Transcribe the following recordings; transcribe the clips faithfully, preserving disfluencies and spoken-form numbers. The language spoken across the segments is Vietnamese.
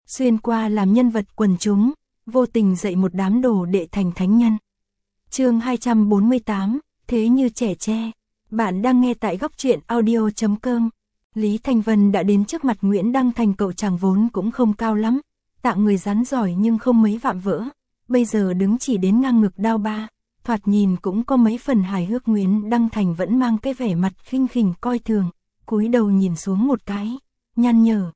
xuyên qua làm nhân vật quần chúng, vô tình dạy một đám đồ đệ thành thánh nhân. Chương hai trăm bốn mươi tám, thế như trẻ tre. Bạn đang nghe tại góc truyện audio chấm com. Lý Thanh Vân đã đến trước mặt Nguyễn Đăng Thành, cậu chàng vốn cũng không cao lắm, tạng người rắn giỏi nhưng không mấy vạm vỡ, bây giờ đứng chỉ đến ngang ngực đao ba, thoạt nhìn cũng có mấy phần hài hước. Nguyễn Đăng Thành vẫn mang cái vẻ mặt khinh khỉnh coi thường, cúi đầu nhìn xuống một cái, nhăn nhở.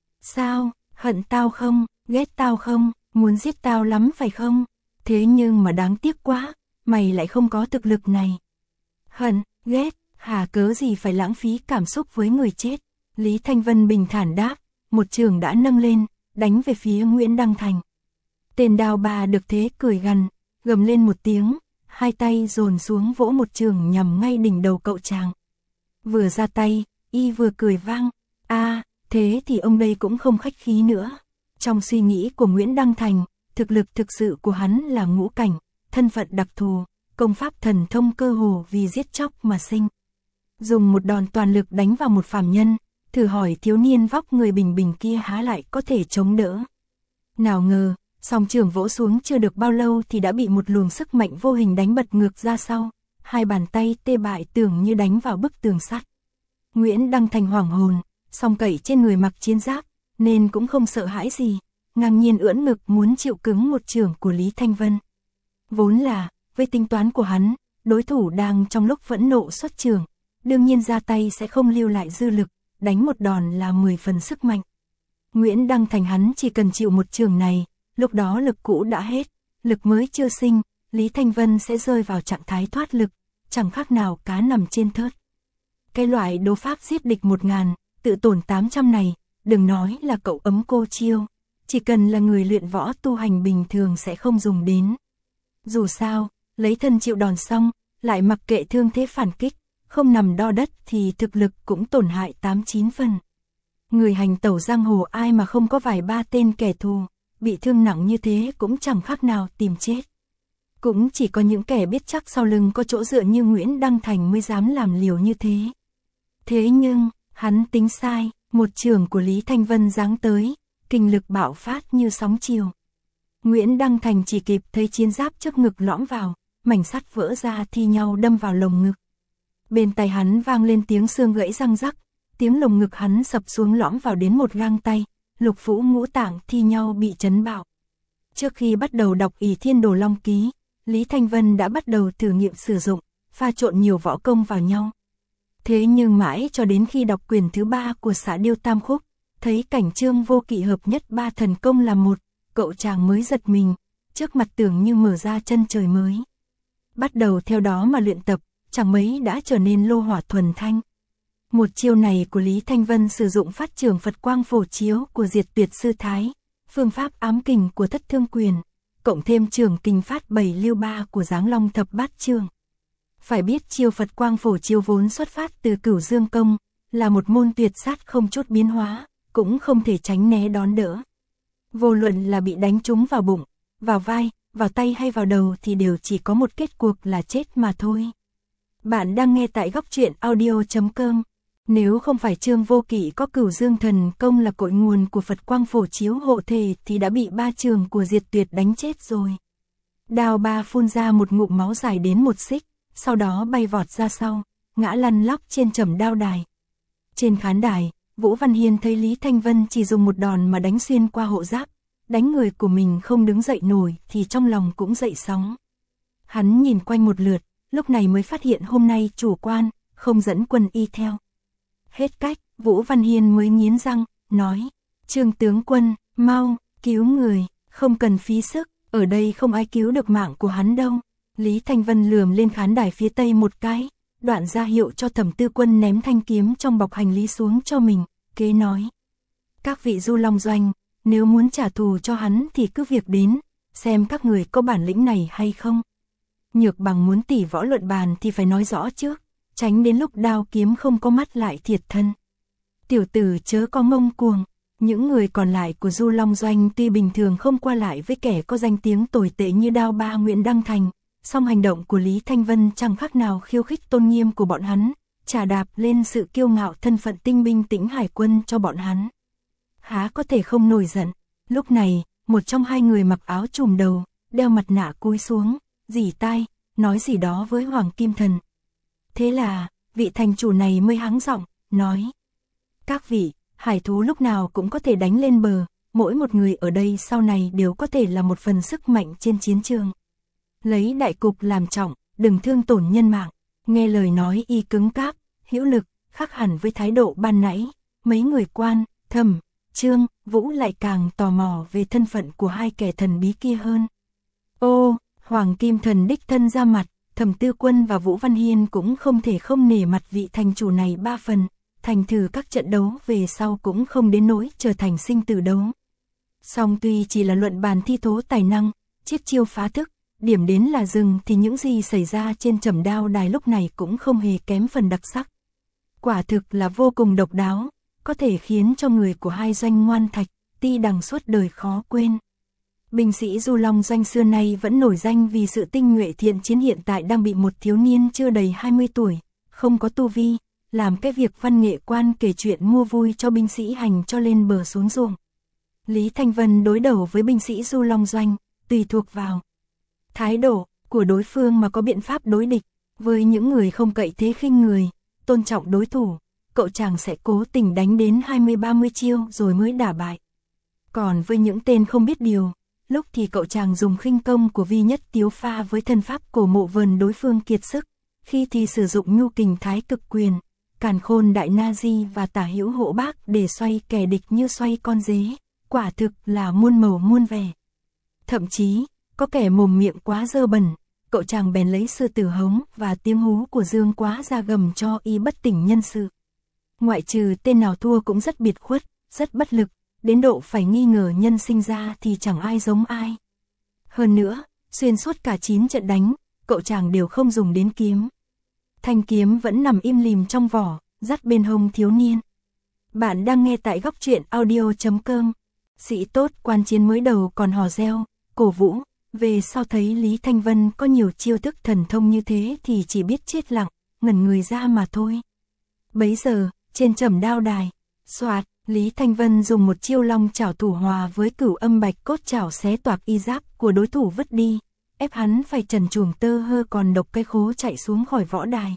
Sao, hận tao không, ghét tao không, muốn giết tao lắm phải không? Thế nhưng mà đáng tiếc quá, mày lại không có thực lực này. Hận, ghét, hà cớ gì phải lãng phí cảm xúc với người chết? Lý Thanh Vân bình thản đáp, một trường đã nâng lên, đánh về phía Nguyễn Đăng Thành. Tên đao bà được thế cười gằn, gầm lên một tiếng, hai tay dồn xuống vỗ một trường nhằm ngay đỉnh đầu cậu chàng. Vừa ra tay, y vừa cười vang, a à, thế thì ông đây cũng không khách khí nữa. Trong suy nghĩ của Nguyễn Đăng Thành, thực lực thực sự của hắn là ngũ cảnh, thân phận đặc thù, công pháp thần thông cơ hồ vì giết chóc mà sinh. Dùng một đòn toàn lực đánh vào một phàm nhân, thử hỏi thiếu niên vóc người bình bình kia há lại có thể chống đỡ. Nào ngờ, song trường vỗ xuống chưa được bao lâu thì đã bị một luồng sức mạnh vô hình đánh bật ngược ra sau, hai bàn tay tê bại tưởng như đánh vào bức tường sắt. Nguyễn Đăng Thành hoảng hồn, song cậy trên người mặc chiến giáp, nên cũng không sợ hãi gì, ngang nhiên ưỡn ngực muốn chịu cứng một chưởng của Lý Thanh Vân. Vốn là, với tính toán của hắn, đối thủ đang trong lúc phẫn nộ xuất chưởng, đương nhiên ra tay sẽ không lưu lại dư lực, đánh một đòn là mười phần sức mạnh. Nguyễn Đăng Thành hắn chỉ cần chịu một chưởng này, lúc đó lực cũ đã hết, lực mới chưa sinh, Lý Thanh Vân sẽ rơi vào trạng thái thoát lực, chẳng khác nào cá nằm trên thớt. Cái loại đấu pháp giết địch một ngàn, tự tổn tám trăm này, đừng nói là cậu ấm cô chiêu, chỉ cần là người luyện võ tu hành bình thường sẽ không dùng đến. Dù sao, lấy thân chịu đòn xong, lại mặc kệ thương thế phản kích, không nằm đo đất thì thực lực cũng tổn hại tám chín phần. Người hành tẩu giang hồ ai mà không có vài ba tên kẻ thù, bị thương nặng như thế cũng chẳng khác nào tìm chết. Cũng chỉ có những kẻ biết chắc sau lưng có chỗ dựa như Nguyễn Đăng Thành mới dám làm liều như thế. Thế nhưng, hắn tính sai, một chưởng của Lý Thanh Vân giáng tới, kinh lực bạo phát như sóng chiều. Nguyễn Đăng Thành chỉ kịp thấy chiến giáp trước ngực lõm vào, mảnh sắt vỡ ra thi nhau đâm vào lồng ngực. Bên tay hắn vang lên tiếng xương gãy răng rắc, tiếng lồng ngực hắn sập xuống lõm vào đến một gang tay, lục phủ ngũ tạng thi nhau bị chấn bạo. Trước khi bắt đầu đọc Ỷ Thiên Đồ Long Ký, Lý Thanh Vân đã bắt đầu thử nghiệm sử dụng, pha trộn nhiều võ công vào nhau. Thế nhưng mãi cho đến khi đọc quyển thứ ba của Xạ Điêu Tam Khúc, thấy cảnh Trương Vô Kỵ hợp nhất ba thần công là một, cậu chàng mới giật mình, trước mặt tưởng như mở ra chân trời mới. Bắt đầu theo đó mà luyện tập, chẳng mấy đã trở nên lô hỏa thuần thanh. Một chiêu này của Lý Thanh Vân sử dụng phát chưởng Phật Quang Phổ Chiếu của Diệt Tuyệt Sư Thái, phương pháp ám kình của Thất Thương Quyền, cộng thêm chưởng kình phát bảy lưu ba của Giáng Long Thập Bát Chưởng. Phải biết chiêu Phật Quang Phổ Chiếu vốn xuất phát từ Cửu Dương Công, là một môn tuyệt sát không chút biến hóa, cũng không thể tránh né đón đỡ. Vô luận là bị đánh trúng vào bụng, vào vai, vào tay hay vào đầu thì đều chỉ có một kết cuộc là chết mà thôi. Bạn đang nghe tại góc truyện audio chấm com. Nếu không phải Trương Vô Kỵ có Cửu Dương Thần Công là cội nguồn của Phật Quang Phổ Chiếu hộ thể thì đã bị ba trường của Diệt Tuyệt đánh chết rồi. Đao ba phun ra một ngụm máu dài đến một xích, sau đó bay vọt ra sau, ngã lăn lóc trên trầm đao đài. Trên khán đài, Vũ Văn Hiên thấy Lý Thanh Vân chỉ dùng một đòn mà đánh xuyên qua hộ giáp, đánh người của mình không đứng dậy nổi thì trong lòng cũng dậy sóng. Hắn nhìn quanh một lượt, lúc này mới phát hiện hôm nay chủ quan, không dẫn quân y theo. Hết cách, Vũ Văn Hiên mới nghiến răng, nói, Trương tướng quân, mau, cứu người, không cần phí sức, ở đây không ai cứu được mạng của hắn đâu. Lý Thanh Vân lườm lên khán đài phía tây một cái, đoạn ra hiệu cho Thẩm Tư Quân ném thanh kiếm trong bọc hành lý xuống cho mình, kế nói. Các vị Du Long Doanh, nếu muốn trả thù cho hắn thì cứ việc đến, xem các người có bản lĩnh này hay không. Nhược Bằng muốn tỉ võ luận bàn thì phải nói rõ trước, tránh đến lúc đao kiếm không có mắt lại thiệt thân. Tiểu tử chớ có ngông cuồng, những người còn lại của Du Long Doanh tuy bình thường không qua lại với kẻ có danh tiếng tồi tệ như đao ba Nguyễn Đăng Thành, song hành động của Lý Thanh Vân chẳng khác nào khiêu khích tôn nghiêm của bọn hắn, chà đạp lên sự kiêu ngạo thân phận tinh binh Tĩnh Hải Quân cho bọn hắn. Há có thể không nổi giận. Lúc này, một trong hai người mặc áo trùm đầu, đeo mặt nạ cúi xuống, rỉ tai, nói gì đó với Hoàng Kim Thần. Thế là, vị thành chủ này mới hắng giọng, nói: các vị, hải thú lúc nào cũng có thể đánh lên bờ, mỗi một người ở đây sau này đều có thể là một phần sức mạnh trên chiến trường. Lấy đại cục làm trọng, đừng thương tổn nhân mạng. Nghe lời nói y cứng cáp, hữu lực, khác hẳn với thái độ ban nãy, mấy người Quan, Thẩm, Trương, Vũ lại càng tò mò về thân phận của hai kẻ thần bí kia hơn. Ô, Hoàng Kim Thần đích thân ra mặt, Thẩm Tư Quân và Vũ Văn Hiên cũng không thể không nể mặt vị thành chủ này ba phần, thành thử các trận đấu về sau cũng không đến nỗi trở thành sinh tử đấu. Song tuy chỉ là luận bàn thi thố tài năng, chiết chiêu phá thức, điểm đến là dừng thì những gì xảy ra trên Trầm Đao Đài lúc này cũng không hề kém phần đặc sắc. Quả thực là vô cùng độc đáo, có thể khiến cho người của hai doanh Ngoan Thạch, Ti Đằng suốt đời khó quên. Binh sĩ Du Long Doanh xưa nay vẫn nổi danh vì sự tinh nhuệ thiện chiến, hiện tại đang bị một thiếu niên chưa đầy hai mươi tuổi, không có tu vi, làm cái việc văn nghệ quan kể chuyện mua vui cho binh sĩ hành cho lên bờ xuống ruộng. Lý Thanh Vân đối đầu với binh sĩ Du Long Doanh, tùy thuộc vào thái độ của đối phương mà có biện pháp đối địch. Với những người không cậy thế khinh người, tôn trọng đối thủ, cậu chàng sẽ cố tình đánh đến hai mươi ba mươi chiêu rồi mới đả bại. Còn với những tên không biết điều, lúc thì cậu chàng dùng khinh công của Vi Nhất Tiếu pha với thân pháp cổ mộ vần đối phương kiệt sức, khi thì sử dụng nhu kình thái cực quyền, càn khôn đại na di và tả hữu hộ bác để xoay kẻ địch như xoay con dế, quả thực là muôn màu muôn vẻ. Thậm chí, có kẻ mồm miệng quá dơ bẩn, cậu chàng bèn lấy sư tử hống và tiếng hú của Dương Quá ra gầm cho y bất tỉnh nhân sự. Ngoại trừ tên nào thua cũng rất biệt khuất, rất bất lực, đến độ phải nghi ngờ nhân sinh ra thì chẳng ai giống ai. Hơn nữa, xuyên suốt cả chín trận đánh, cậu chàng đều không dùng đến kiếm. Thanh kiếm vẫn nằm im lìm trong vỏ, dắt bên hông thiếu niên. Bạn đang nghe tại góc truyện audio chấm com. Sĩ tốt quan chiến mới đầu còn hò reo, cổ vũ, về sau thấy Lý Thanh Vân có nhiều chiêu thức thần thông như thế thì chỉ biết chết lặng, ngẩn người ra mà thôi. Bấy giờ, trên Trầm Đao Đài, xoạt, Lý Thanh Vân dùng một chiêu long chảo thủ hòa với Cửu Âm Bạch Cốt chảo xé toạc y giáp của đối thủ vứt đi, ép hắn phải trần truồng tơ hơ còn độc cái khố chạy xuống khỏi võ đài.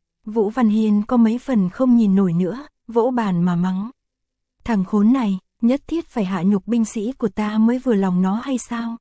Vũ Văn Hiên có mấy phần không nhìn nổi nữa, vỗ bàn mà mắng: thằng khốn này, nhất thiết phải hạ nhục binh sĩ của ta mới vừa lòng nó hay sao?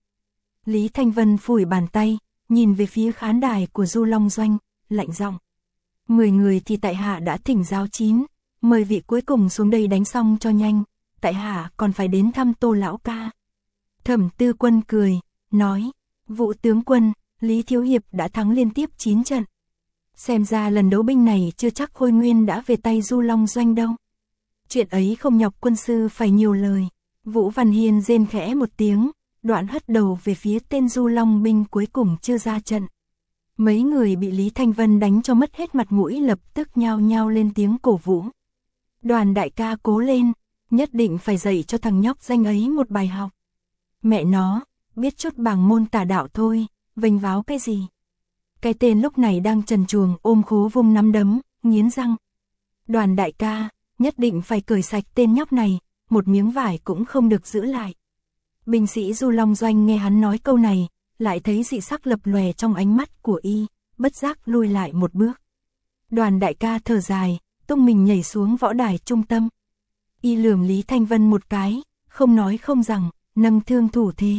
Lý Thanh Vân phủi bàn tay, nhìn về phía khán đài của Du Long Doanh, lạnh giọng: Mười người thì tại hạ đã thỉnh giáo chín, mời vị cuối cùng xuống đây đánh xong cho nhanh, tại hạ còn phải đến thăm Tô lão ca. Thẩm Tư Quân cười, nói: Vũ tướng quân, Lý thiếu hiệp đã thắng liên tiếp chín trận. Xem ra lần đấu binh này chưa chắc Khôi Nguyên đã về tay Du Long Doanh đâu. Chuyện ấy không nhọc quân sư phải nhiều lời. Vũ Văn Hiên rên khẽ một tiếng, đoạn hất đầu về phía tên Du Long binh cuối cùng chưa ra trận. Mấy người bị Lý Thanh Vân đánh cho mất hết mặt mũi lập tức nhao nhao lên tiếng cổ vũ. Đoàn đại ca cố lên, nhất định phải dạy cho thằng nhóc danh ấy một bài học. Mẹ nó, biết chút bảng môn tả đạo thôi, vênh váo cái gì. Cái tên lúc này đang trần truồng ôm khố vung nắm đấm, nghiến răng. Đoàn đại ca, nhất định phải cởi sạch tên nhóc này, một miếng vải cũng không được giữ lại. Binh sĩ Du Long Doanh nghe hắn nói câu này, lại thấy dị sắc lập lòe trong ánh mắt của y, bất giác lùi lại một bước. Đoàn đại ca thở dài, tung mình nhảy xuống võ đài trung tâm. Y lườm Lý Thanh Vân một cái, không nói không rằng, nâng thương thủ thế.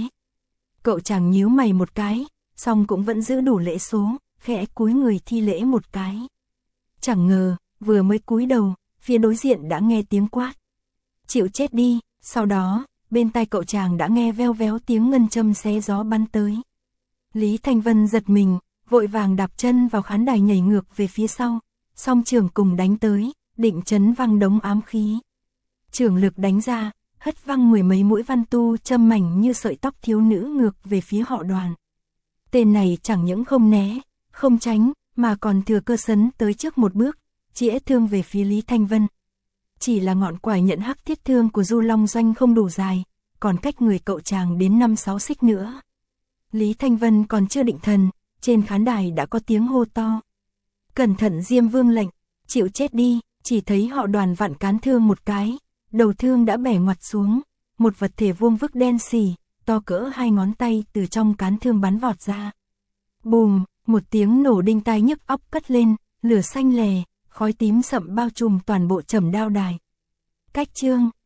Cậu chàng nhíu mày một cái, song cũng vẫn giữ đủ lễ số, khẽ cúi người thi lễ một cái. Chẳng ngờ, vừa mới cúi đầu, phía đối diện đã nghe tiếng quát: chịu chết đi. Sau đó, bên tai cậu chàng đã nghe veo véo tiếng ngân châm xé gió bắn tới. Lý Thanh Vân giật mình, vội vàng đạp chân vào khán đài nhảy ngược về phía sau, song trường cùng đánh tới, định chấn văng đống ám khí. Trường lực đánh ra, hất văng mười mấy mũi văn tu châm mảnh như sợi tóc thiếu nữ ngược về phía họ Đoàn. Tên này chẳng những không né, không tránh, mà còn thừa cơ sấn tới trước một bước, chĩa thương về phía Lý Thanh Vân. Chỉ là ngọn quải nhận hắc thiết thương của Du Long Doanh không đủ dài, còn cách người cậu chàng đến năm sáu xích nữa. Lý Thanh Vân còn chưa định thần, trên khán đài đã có tiếng hô to: cẩn thận Diêm Vương lệnh, chịu chết đi. Chỉ thấy họ Đoàn vặn cán thương một cái, đầu thương đã bẻ ngoặt xuống, một vật thể vuông vức đen xì, to cỡ hai ngón tay từ trong cán thương bắn vọt ra. Bùm, một tiếng nổ đinh tai nhức óc cất lên, lửa xanh lè, khói tím sậm bao trùm toàn bộ trầm đao đài. Cách chương